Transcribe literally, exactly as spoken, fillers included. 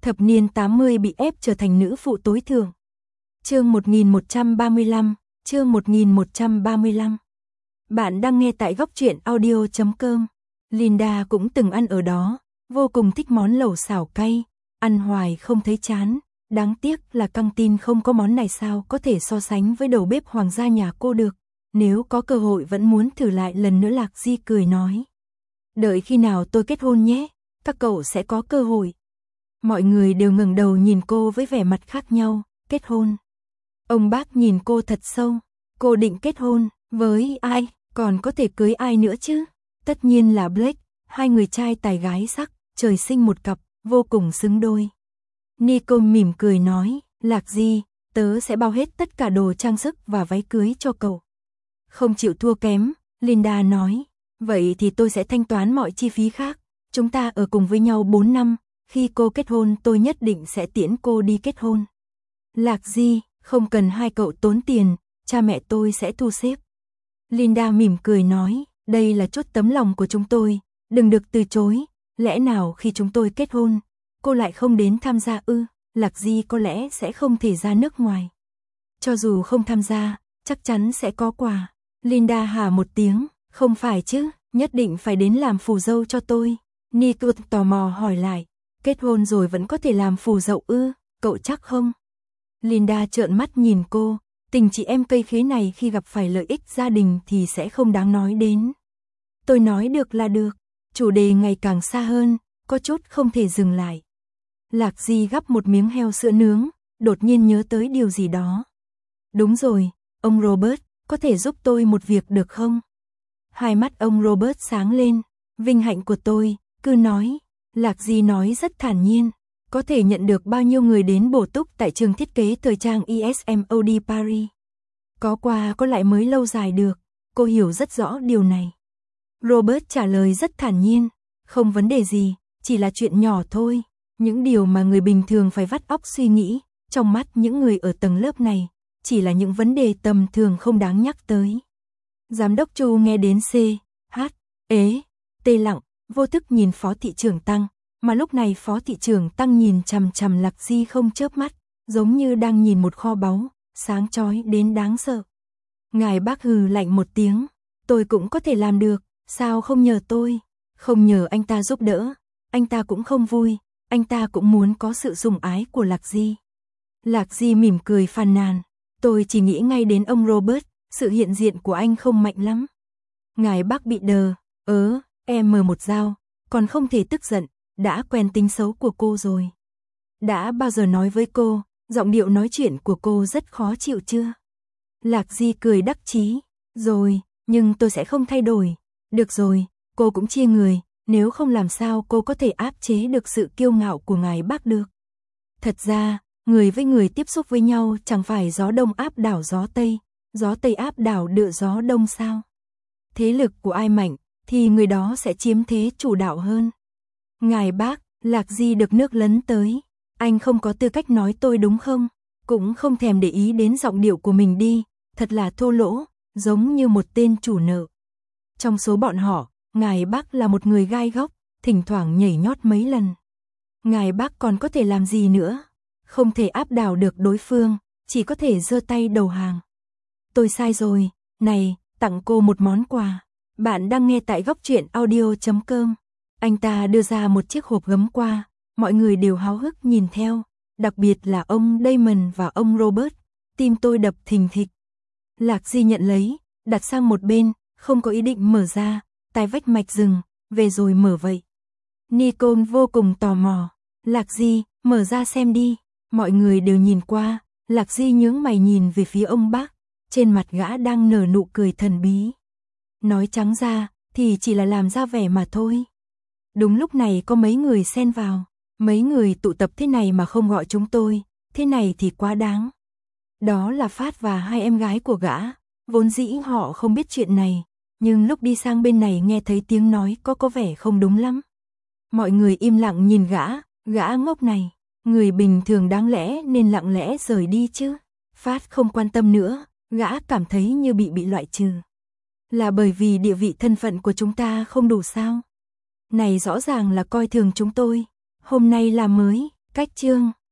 Thập niên tám mươi bị ép trở thành nữ phụ tối thượng. Chương một nghìn một trăm ba mươi lăm, chương một nghìn một trăm ba mươi lăm. Bạn đang nghe tại góc truyện audio chấm com. Linda cũng từng ăn ở đó, vô cùng thích món lẩu xào cay, ăn hoài không thấy chán. Đáng tiếc là căng tin không có món này, sao có thể so sánh với đầu bếp hoàng gia nhà cô được. Nếu có cơ hội vẫn muốn thử lại lần nữa. Lạc Di cười nói. Đợi khi nào tôi kết hôn nhé, các cậu sẽ có cơ hội. Mọi người đều ngẩng đầu nhìn cô với vẻ mặt khác nhau. Kết hôn? Ông bác nhìn cô thật sâu. Cô định kết hôn với ai, còn có thể cưới ai nữa chứ? Tất nhiên là Blake, hai người trai tài gái sắc, trời sinh một cặp, vô cùng xứng đôi. Nicole mỉm cười nói, Lạc Di, tớ sẽ bao hết tất cả đồ trang sức và váy cưới cho cậu. Không chịu thua kém, Linda nói, vậy thì tôi sẽ thanh toán mọi chi phí khác. Chúng ta ở cùng với nhau bốn năm, khi cô kết hôn tôi nhất định sẽ tiễn cô đi kết hôn. Lạc Di, không cần hai cậu tốn tiền, cha mẹ tôi sẽ thu xếp. Linda mỉm cười nói, đây là chút tấm lòng của chúng tôi, đừng được từ chối. Lẽ nào khi chúng tôi kết hôn, cô lại không đến tham gia ư? Lạc Di có lẽ sẽ không thể ra nước ngoài. Cho dù không tham gia, chắc chắn sẽ có quà. Linda hả một tiếng, không phải chứ, nhất định phải đến làm phù dâu cho tôi. Nicole tò mò hỏi lại, kết hôn rồi vẫn có thể làm phù dậu ư, cậu chắc không? Linda trợn mắt nhìn cô, tình chị em cây khế này khi gặp phải lợi ích gia đình thì sẽ không đáng nói đến. Tôi nói được là được, chủ đề ngày càng xa hơn, có chút không thể dừng lại. Lạc Di gắp một miếng heo sữa nướng, đột nhiên nhớ tới điều gì đó. Đúng rồi, ông Robert, có thể giúp tôi một việc được không? Hai mắt ông Robert sáng lên, vinh hạnh của tôi, cứ nói. Lạc Di nói rất thản nhiên, có thể nhận được bao nhiêu người đến bổ túc tại trường thiết kế thời trang i ét em ô đê Paris. Có qua có lại mới lâu dài được, cô hiểu rất rõ điều này. Robert trả lời rất thản nhiên, không vấn đề gì, chỉ là chuyện nhỏ thôi. Những điều mà người bình thường phải vắt óc suy nghĩ, trong mắt những người ở tầng lớp này, chỉ là những vấn đề tầm thường không đáng nhắc tới. Giám đốc Chu nghe đến C, H, ế, tê lặng, vô thức nhìn Phó thị trưởng Tăng, mà lúc này Phó thị trưởng Tăng nhìn chằm chằm Lạc Di không chớp mắt, giống như đang nhìn một kho báu, sáng chói đến đáng sợ. Ngài bác hừ lạnh một tiếng, tôi cũng có thể làm được, sao không nhờ tôi? Không nhờ anh ta giúp đỡ, anh ta cũng không vui, anh ta cũng muốn có sự sủng ái của Lạc Di. Lạc Di mỉm cười phàn nàn, tôi chỉ nghĩ ngay đến ông Robert, sự hiện diện của anh không mạnh lắm. Ngài bác bị đờ, ớ, em mờ một dao, còn không thể tức giận, đã quen tính xấu của cô rồi. Đã bao giờ nói với cô, giọng điệu nói chuyện của cô rất khó chịu chưa? Lạc Di cười đắc chí, rồi, nhưng tôi sẽ không thay đổi. Được rồi, cô cũng chia người, nếu không làm sao cô có thể áp chế được sự kiêu ngạo của ngài bác được. Thật ra, người với người tiếp xúc với nhau chẳng phải gió đông áp đảo gió tây, gió tây áp đảo đựa gió đông sao? Thế lực của ai mạnh, thì người đó sẽ chiếm thế chủ đạo hơn. Ngài bác, Lạc Di được nước lấn tới, anh không có tư cách nói tôi đúng không? Cũng không thèm để ý đến giọng điệu của mình đi, thật là thô lỗ, giống như một tên chủ nợ. Trong số bọn họ, ngài bác là một người gai góc, thỉnh thoảng nhảy nhót mấy lần. Ngài bác còn có thể làm gì nữa? Không thể áp đảo được đối phương, chỉ có thể giơ tay đầu hàng. Tôi sai rồi, này, tặng cô một món quà. Bạn đang nghe tại góc truyện audio chấm com. Anh ta đưa ra một chiếc hộp gấm qua, mọi người đều háo hức nhìn theo, đặc biệt là ông Damon và ông Robert, tim tôi đập thình thịch. Lạc Di nhận lấy, đặt sang một bên, không có ý định mở ra, tai vách mạch rừng, về rồi mở vậy. Nicole vô cùng tò mò, Lạc Di, mở ra xem đi, mọi người đều nhìn qua, Lạc Di nhướng mày nhìn về phía ông bác, trên mặt gã đang nở nụ cười thần bí. Nói trắng ra, thì chỉ là làm ra vẻ mà thôi. Đúng lúc này có mấy người xen vào, mấy người tụ tập thế này mà không gọi chúng tôi, thế này thì quá đáng. Đó là Phát và hai em gái của gã, vốn dĩ họ không biết chuyện này, nhưng lúc đi sang bên này nghe thấy tiếng nói có có vẻ không đúng lắm. Mọi người im lặng nhìn gã, gã ngốc này, người bình thường đáng lẽ nên lặng lẽ rời đi chứ. Phát không quan tâm nữa, gã cảm thấy như bị bị loại trừ. Là bởi vì địa vị thân phận của chúng ta không đủ sao? Này rõ ràng là coi thường chúng tôi, hôm nay là mới, Cách chương